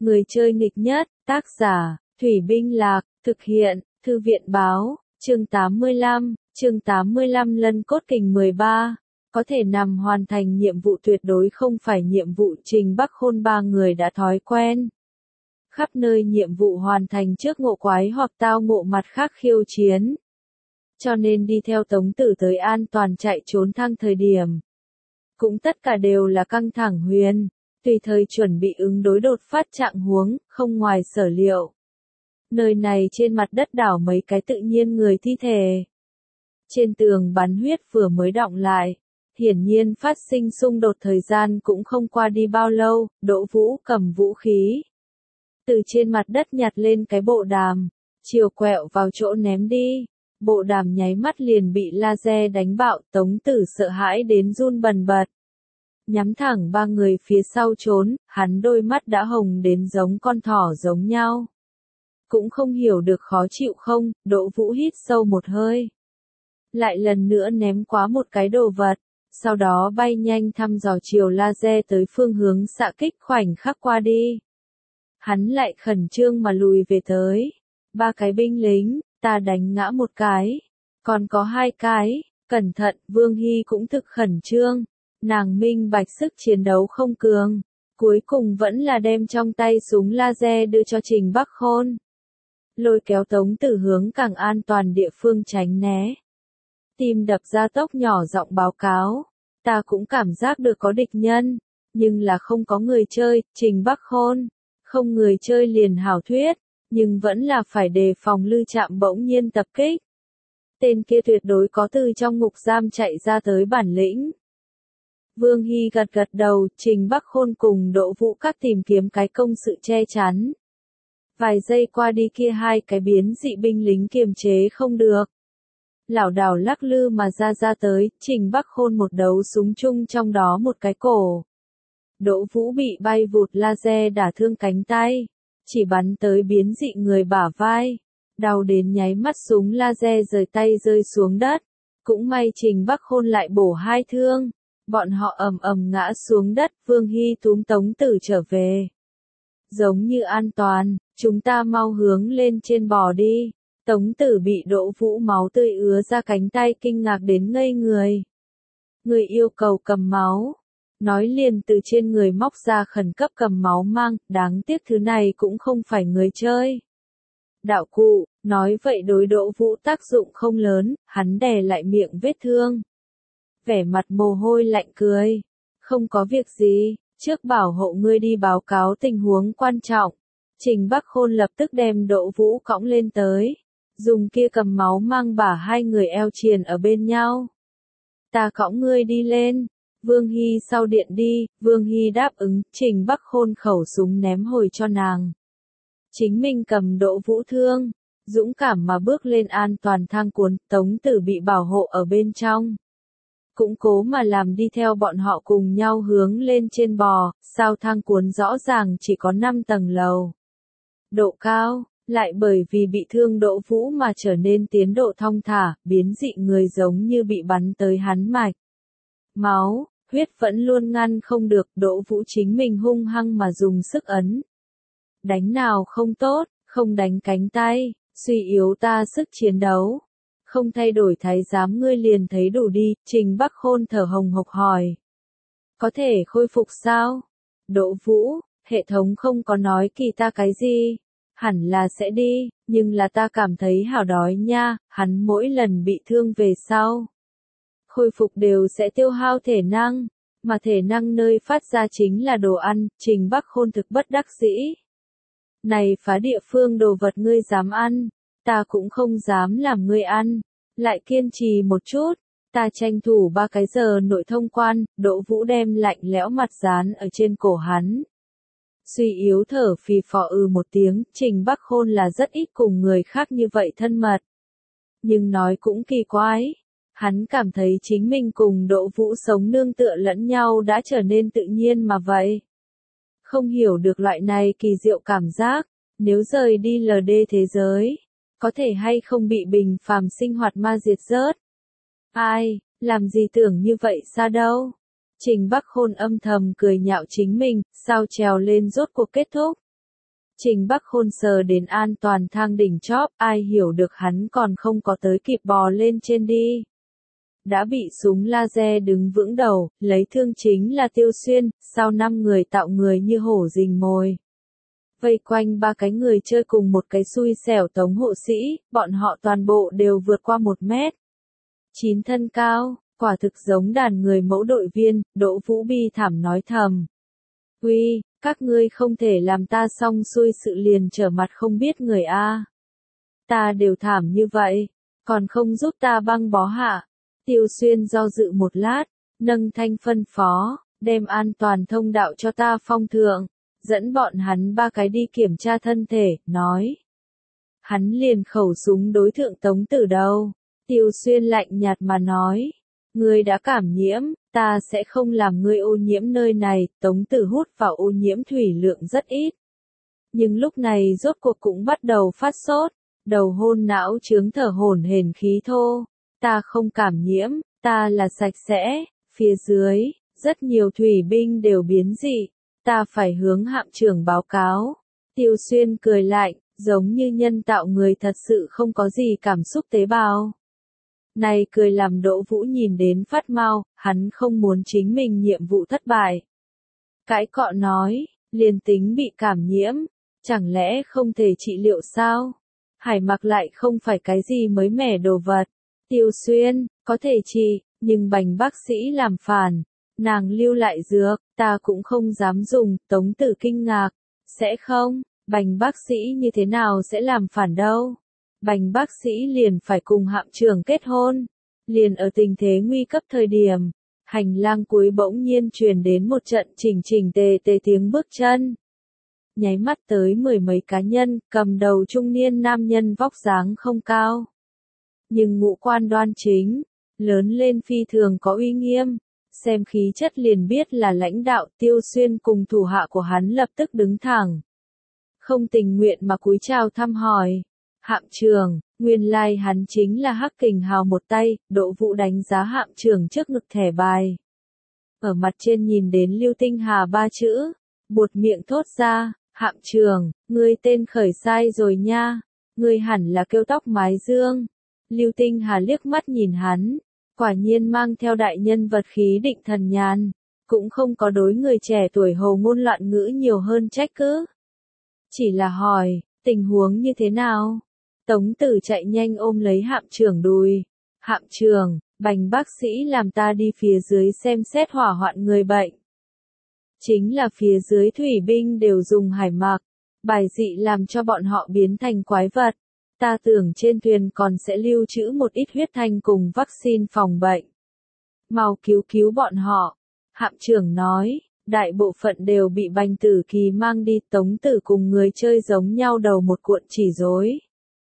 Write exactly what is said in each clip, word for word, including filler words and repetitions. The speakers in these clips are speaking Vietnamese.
Người chơi nghịch nhất, tác giả, Thủy Binh Lạc, thực hiện, Thư viện Báo, chương tám mươi lăm, chương tám mươi lăm Lân Cốt Kình mười ba. Có thể nằm hoàn thành nhiệm vụ tuyệt đối không phải nhiệm vụ Trình Bắc Khôn ba người đã thói quen. Khắp nơi nhiệm vụ hoàn thành trước ngộ quái hoặc tao ngộ mặt khác khiêu chiến. Cho nên đi theo Tống Tử tới an toàn chạy trốn thăng thời điểm. Cũng tất cả đều là căng thẳng huyền, tùy thời chuẩn bị ứng đối đột phát trạng huống, không ngoài sở liệu. Nơi này trên mặt đất đảo mấy cái tự nhiên người thi thể. Trên tường bắn huyết vừa mới đọng lại. Hiển nhiên phát sinh xung đột thời gian cũng không qua đi bao lâu, Đỗ Vũ cầm vũ khí. Từ trên mặt đất nhặt lên cái bộ đàm, chiều quẹo vào chỗ ném đi. Bộ đàm nháy mắt liền bị laser đánh bạo, Tống Tử sợ hãi đến run bần bật. Nhắm thẳng ba người phía sau trốn, hắn đôi mắt đã hồng đến giống con thỏ giống nhau. Cũng không hiểu được khó chịu không, Đỗ Vũ hít sâu một hơi. Lại lần nữa ném quá một cái đồ vật. Sau đó bay nhanh thăm dò chiều laser tới phương hướng xạ kích khoảnh khắc qua đi. Hắn lại khẩn trương mà lùi về tới. Ba cái binh lính, ta đánh ngã một cái. Còn có hai cái, cẩn thận, Vương Hy cũng thực khẩn trương. Nàng minh bạch sức chiến đấu không cường. Cuối cùng vẫn là đem trong tay súng laser đưa cho Trình Bắc Khôn. Lôi kéo Tống Tử hướng càng an toàn địa phương tránh né. Tim đập ra tốc nhỏ giọng báo cáo. Ta cũng cảm giác được có địch nhân, nhưng là không có người chơi, Trình Bắc Khôn. Không người chơi liền hảo thuyết, nhưng vẫn là phải đề phòng Lư Trạm bỗng nhiên tập kích. Tên kia tuyệt đối có từ trong ngục giam chạy ra tới bản lĩnh. Vương Hy gật gật đầu, Trình Bắc Khôn cùng Đỗ Vũ Các tìm kiếm cái công sự che chắn. Vài giây qua đi kia hai cái biến dị binh lính kiềm chế không được. Lảo đảo lắc lư mà ra ra tới, Trình Bắc Khôn một đấu súng chung trong đó một cái cổ. Đỗ Vũ bị bay vụt laser đả thương cánh tay, chỉ bắn tới biến dị người bả vai, đau đến nháy mắt súng laser rời tay rơi xuống đất. Cũng may Trình Bắc Khôn lại bổ hai thương, bọn họ ầm ầm ngã xuống đất, Vương Hy túm Tống Tử trở về. Giống như an toàn, chúng ta mau hướng lên trên bò đi. Tống Tử bị Đỗ Vũ máu tươi ứa ra cánh tay kinh ngạc đến ngây người. Người yêu cầu cầm máu. Nói liền từ trên người móc ra khẩn cấp cầm máu mang, đáng tiếc thứ này cũng không phải người chơi. Đạo cụ, nói vậy đối Đỗ Vũ tác dụng không lớn, hắn đè lại miệng vết thương. Vẻ mặt mồ hôi lạnh cười. Không có việc gì, trước bảo hộ ngươi đi báo cáo tình huống quan trọng. Trình Bắc Khôn lập tức đem Đỗ Vũ cõng lên tới. Dùng kia cầm máu mang bả hai người eo triền ở bên nhau. Ta cõng ngươi đi lên. Vương Hy sau điện đi, Vương Hy đáp ứng, Trình Bắc Khôn khẩu súng ném hồi cho nàng. Chính mình cầm Đỗ Vũ thương, dũng cảm mà bước lên an toàn thang cuốn, Tống Tử bị bảo hộ ở bên trong. Cũng cố mà làm đi theo bọn họ cùng nhau hướng lên trên bò, sao thang cuốn rõ ràng chỉ có năm tầng lầu. Độ cao. Lại bởi vì bị thương Đỗ Vũ mà trở nên tiến độ thong thả, biến dị người giống như bị bắn tới hắn mạch. Máu, huyết vẫn luôn ngăn không được, Đỗ Vũ chính mình hung hăng mà dùng sức ấn. Đánh nào không tốt, không đánh cánh tay, suy yếu ta sức chiến đấu. Không thay đổi thái giám ngươi liền thấy đủ đi, Trình Bắc Khôn thở hồng hộc hỏi. Có thể khôi phục sao? Đỗ Vũ, hệ thống không có nói kỳ ta cái gì. Hẳn là sẽ đi, nhưng là ta cảm thấy hảo đói nha, hắn mỗi lần bị thương về sau. Khôi phục đều sẽ tiêu hao thể năng, mà thể năng nơi phát ra chính là đồ ăn, Trình Bắc Khôn thực bất đắc dĩ. Này phá địa phương đồ vật ngươi dám ăn, ta cũng không dám làm ngươi ăn, lại kiên trì một chút, ta tranh thủ ba cái giờ nội thông quan, Đỗ Vũ đem lạnh lẽo mặt dán ở trên cổ hắn. Suy yếu thở phì phò ư một tiếng, Trình Bắc Khôn là rất ít cùng người khác như vậy thân mật. Nhưng nói cũng kỳ quái, hắn cảm thấy chính mình cùng Đỗ Vũ sống nương tựa lẫn nhau đã trở nên tự nhiên mà vậy. Không hiểu được loại này kỳ diệu cảm giác, nếu rời đi lờ đê thế giới, có thể hay không bị bình phàm sinh hoạt ma diệt rớt. Ai, làm gì tưởng như vậy xa đâu. Trình Bắc Khôn âm thầm cười nhạo chính mình, sao trèo lên rốt cuộc kết thúc. Trình Bắc Khôn sờ đến an toàn thang đỉnh chóp, ai hiểu được hắn còn không có tới kịp bò lên trên đi. Đã bị súng laser đứng vững đầu, lấy thương chính là Tiêu Xuyên, sau năm người tạo người như hổ rình mồi. Vây quanh ba cái người chơi cùng một cái xui xẻo Tống hộ sĩ, bọn họ toàn bộ đều vượt qua một mét. Chín thân cao, quả thực giống đàn người mẫu đội viên, Đỗ Vũ bi thảm nói thầm. Uy, các ngươi không thể làm ta xong xuôi sự liền trở mặt không biết người a. Ta đều thảm như vậy, còn không giúp ta băng bó hạ. Tiêu Xuyên do dự một lát, nâng thanh phân phó, đem an toàn thông đạo cho ta phong thượng, dẫn bọn hắn ba cái đi kiểm tra thân thể, nói. Hắn liền khẩu súng đối thượng Tống Tử đâu. Tiêu Xuyên lạnh nhạt mà nói, ngươi đã cảm nhiễm, ta sẽ không làm ngươi ô nhiễm nơi này. Tống Tử hút vào ô nhiễm thủy lượng rất ít. Nhưng lúc này rốt cuộc cũng bắt đầu phát sốt, đầu hôn não chướng thở hổn hển khí thô. Ta không cảm nhiễm, ta là sạch sẽ. Phía dưới, rất nhiều thủy binh đều biến dị. Ta phải hướng hạm trưởng báo cáo. Tiêu Xuyên cười lạnh, giống như nhân tạo người thật sự không có gì cảm xúc tế bào. Này cười làm Đỗ Vũ nhìn đến phát mau, hắn không muốn chính mình nhiệm vụ thất bại. Cãi cọ nói, liền tính bị cảm nhiễm, chẳng lẽ không thể trị liệu sao? Hải Mặc lại không phải cái gì mới mẻ đồ vật. Tiêu Xuyên, có thể trị, nhưng Bành bác sĩ làm phản. Nàng lưu lại dược, ta cũng không dám dùng. Tống Tử kinh ngạc, sẽ không, Bành bác sĩ như thế nào sẽ làm phản đâu? Bành bác sĩ liền phải cùng hạm trưởng kết hôn. Liền ở tình thế nguy cấp thời điểm, hành lang cuối bỗng nhiên truyền đến một trận chỉnh chỉnh tề tề tiếng bước chân. Nháy mắt tới mười mấy cá nhân, cầm đầu trung niên nam nhân vóc dáng không cao. Nhưng ngũ quan đoan chính, lớn lên phi thường có uy nghiêm, xem khí chất liền biết là lãnh đạo. Tiêu Xuyên cùng thủ hạ của hắn lập tức đứng thẳng. Không tình nguyện mà cúi chào thăm hỏi. Hạm trưởng, nguyên lai hắn chính là Hắc Kình Hào một tay. Đỗ Vũ đánh giá hạm trưởng trước ngực thẻ bài. Ở mặt trên nhìn đến Lưu Tinh Hà ba chữ, buột miệng thốt ra, hạm trưởng, ngươi tên khởi sai rồi nha, ngươi hẳn là kêu Tóc Mái Dương. Lưu Tinh Hà liếc mắt nhìn hắn, quả nhiên mang theo đại nhân vật khí định thần nhàn, cũng không có đối người trẻ tuổi hồ ngôn loạn ngữ nhiều hơn trách cứ. Chỉ là hỏi, tình huống như thế nào? Tống Tử chạy nhanh ôm lấy hạm trưởng đùi. Hạm trưởng, Bành bác sĩ làm ta đi phía dưới xem xét hỏa hoạn người bệnh. Chính là phía dưới thủy binh đều dùng hải mặc, bài dị làm cho bọn họ biến thành quái vật. Ta tưởng trên thuyền còn sẽ lưu trữ một ít huyết thanh cùng vaccine phòng bệnh. Mau cứu cứu bọn họ. Hạm trưởng nói, đại bộ phận đều bị Bành Tử Kỳ mang đi. Tống Tử cùng người chơi giống nhau đầu một cuộn chỉ rối.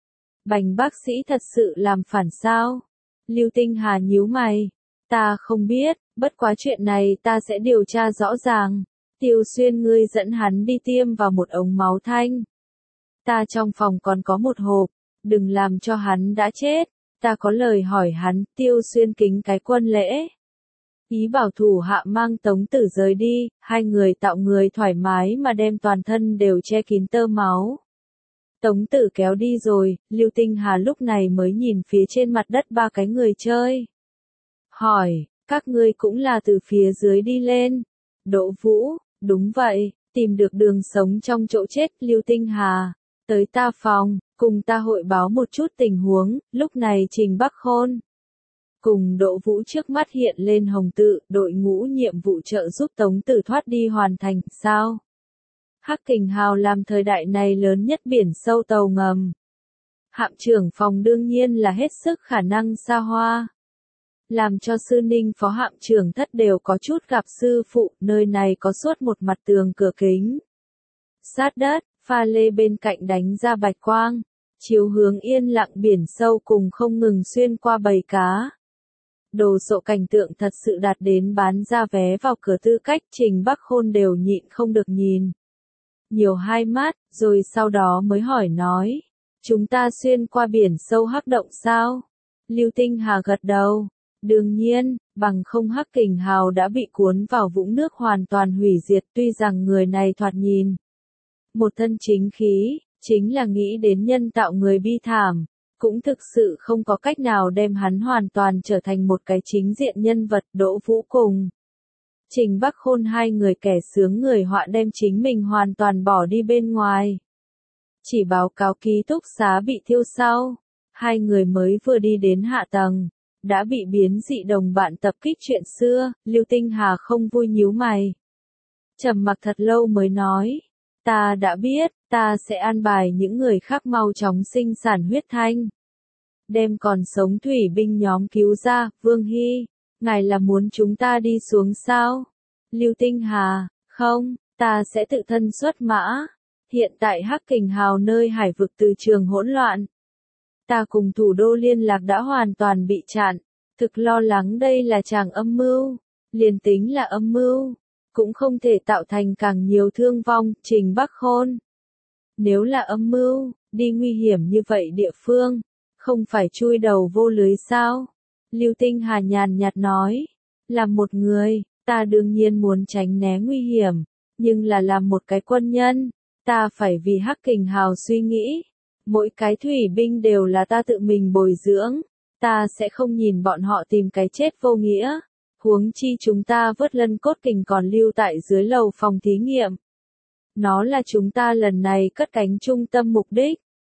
Bành bác sĩ thật sự làm phản sao? Lưu Tinh Hà nhíu mày. Ta không biết, bất quá chuyện này ta sẽ điều tra rõ ràng. Tiêu Xuyên ngươi dẫn hắn đi tiêm vào một ống máu thanh. Ta trong phòng còn có một hộp, đừng làm cho hắn đã chết. Ta có lời hỏi hắn. Tiêu Xuyên kính cái quân lễ. Ý bảo thủ hạ mang Tống Tử rời đi, hai người tạo người thoải mái mà đem toàn thân đều che kín tơ máu. Tống Tử kéo đi rồi, Lưu Tinh Hà lúc này mới nhìn phía trên mặt đất ba cái người chơi. Hỏi, các ngươi cũng là từ phía dưới đi lên. Đỗ Vũ, đúng vậy, tìm được đường sống trong chỗ chết. Lưu Tinh Hà, tới ta phòng, cùng ta hội báo một chút tình huống. Lúc này Trình Bắc Khôn cùng Đỗ Vũ trước mắt hiện lên hồng tự, đội ngũ nhiệm vụ trợ giúp Tống Tử thoát đi hoàn thành, sao? Hắc Kình Hào làm thời đại này lớn nhất biển sâu tàu ngầm. Hạm trưởng phòng đương nhiên là hết sức khả năng xa hoa. Làm cho sư ninh phó hạm trưởng thất đều có chút gặp sư phụ, nơi này có suốt một mặt tường cửa kính. Sát đất, pha lê bên cạnh đánh ra bạch quang, chiếu hướng yên lặng biển sâu cùng không ngừng xuyên qua bầy cá. Đồ sộ cảnh tượng thật sự đạt đến bán ra vé vào cửa tư cách. Trình Bắc Khôn đều nhịn không được nhìn nhiều hai mắt, rồi sau đó mới hỏi nói, chúng ta xuyên qua biển sâu hắc động sao? Lưu Tinh Hà gật đầu, đương nhiên, bằng không Hắc Kình Hào đã bị cuốn vào vũng nước hoàn toàn hủy diệt. Tuy rằng người này thoạt nhìn Một thân chính khí, chính là nghĩ đến nhân tạo người bi thảm, cũng thực sự không có cách nào đem hắn hoàn toàn trở thành một cái chính diện nhân vật. Đỗ Vũ cùng Trình Bắc Khôn hai người kẻ sướng người họa đem chính mình hoàn toàn bỏ đi bên ngoài. Chỉ báo cáo ký túc xá bị thiêu sau, hai người mới vừa đi đến hạ tầng, đã bị biến dị đồng bạn tập kích chuyện xưa. Lưu Tinh Hà không vui nhíu mày, trầm mặc thật lâu mới nói, ta đã biết, ta sẽ an bài những người khác mau chóng sinh sản huyết thanh, đem còn sống thủy binh nhóm cứu ra. Vương Hy, ngài là muốn chúng ta đi xuống sao? Lưu Tinh Hà, không, ta sẽ tự thân xuất mã. Hiện tại Hắc Kình Hào nơi hải vực từ trường hỗn loạn, ta cùng thủ đô liên lạc đã hoàn toàn bị chặn, thực lo lắng đây là chàng âm mưu. Liền tính là âm mưu, cũng không thể tạo thành càng nhiều thương vong. Trình Bắc Khôn, nếu là âm mưu, đi nguy hiểm như vậy địa phương, không phải chui đầu vô lưới sao? Lưu Tinh Hà nhàn nhạt nói, làm một người, ta đương nhiên muốn tránh né nguy hiểm, nhưng là làm một cái quân nhân, ta phải vì Hắc Kình Hào suy nghĩ. Mỗi cái thủy binh đều là ta tự mình bồi dưỡng, ta sẽ không nhìn bọn họ tìm cái chết vô nghĩa. Huống chi chúng ta vớt lân cốt kình còn lưu tại dưới lầu phòng thí nghiệm. Nó là chúng ta lần này cất cánh trung tâm mục đích.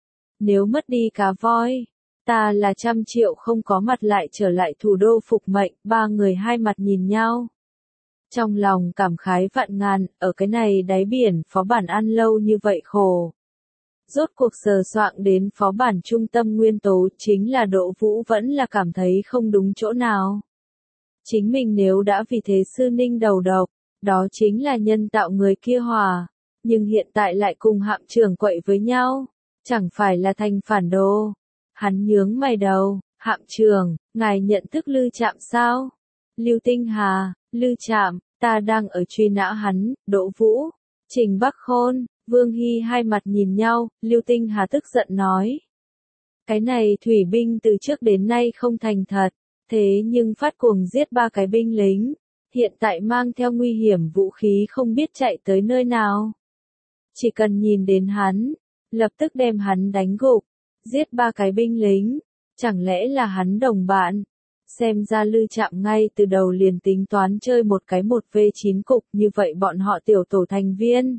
Nếu mất đi cá voi, ta là trăm triệu không có mặt lại trở lại thủ đô phục mệnh. Ba người hai mặt nhìn nhau, trong lòng cảm khái vạn ngàn. Ở cái này đáy biển phó bản ăn lâu như vậy khổ, rốt cuộc sờ soạng đến phó bản trung tâm nguyên tố. Chính là Đỗ Vũ vẫn là cảm thấy không đúng chỗ nào. Chính mình nếu đã vì thế sư ninh đầu độc, đó chính là nhân tạo người kia hòa, nhưng hiện tại lại cùng hạm trưởng quậy với nhau, chẳng phải là thành phản đồ. Hắn nhướng mày đầu, hạm trưởng, ngài nhận thức Lư Trạm sao? Lưu Tinh Hà, Lư Trạm, ta đang ở truy nã hắn. Đỗ Vũ, Trình Bắc Khôn, Vương Hy hai mặt nhìn nhau. Lưu Tinh Hà tức giận nói, cái này thủy binh từ trước đến nay không thành thật, thế nhưng phát cuồng giết ba cái binh lính, hiện tại mang theo nguy hiểm vũ khí không biết chạy tới nơi nào. Chỉ cần nhìn đến hắn, lập tức đem hắn đánh gục, giết ba cái binh lính, chẳng lẽ là hắn đồng bạn? Xem ra Lư Trạm ngay từ đầu liền tính toán chơi một cái một vê chín cục, như vậy bọn họ tiểu tổ thành viên,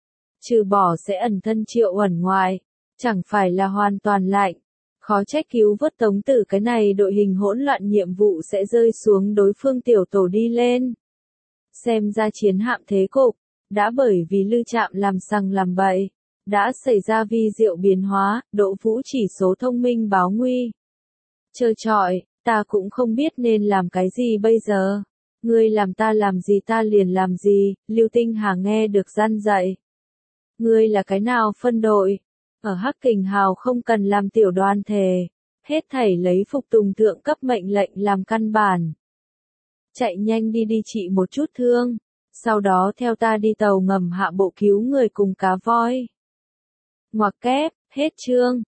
trừ bỏ sẽ ẩn thân Triệu Uẩn ngoài, chẳng phải là hoàn toàn lạnh. Khó trách cứu vớt Tống Tử cái này đội hình hỗn loạn nhiệm vụ sẽ rơi xuống đối phương tiểu tổ đi lên. Xem ra chiến hạm thế cục, đã bởi vì Lư Trạm làm sằng làm bậy, đã xảy ra vi diệu biến hóa. Đỗ Vũ chỉ số thông minh báo nguy. Trơ trọi, ta cũng không biết nên làm cái gì bây giờ. Ngươi làm ta làm gì ta liền làm gì. Lưu Tinh Hà nghe được răn dạy. Ngươi là cái nào phân đội? Ở Hắc Kình Hào không cần làm tiểu đoàn thể, hết thảy lấy phục tùng thượng cấp mệnh lệnh làm căn bản. Chạy nhanh đi đi trị một chút thương, sau đó theo ta đi tàu ngầm hạ bộ cứu người cùng cá voi. Ngoặc kép, hết chương.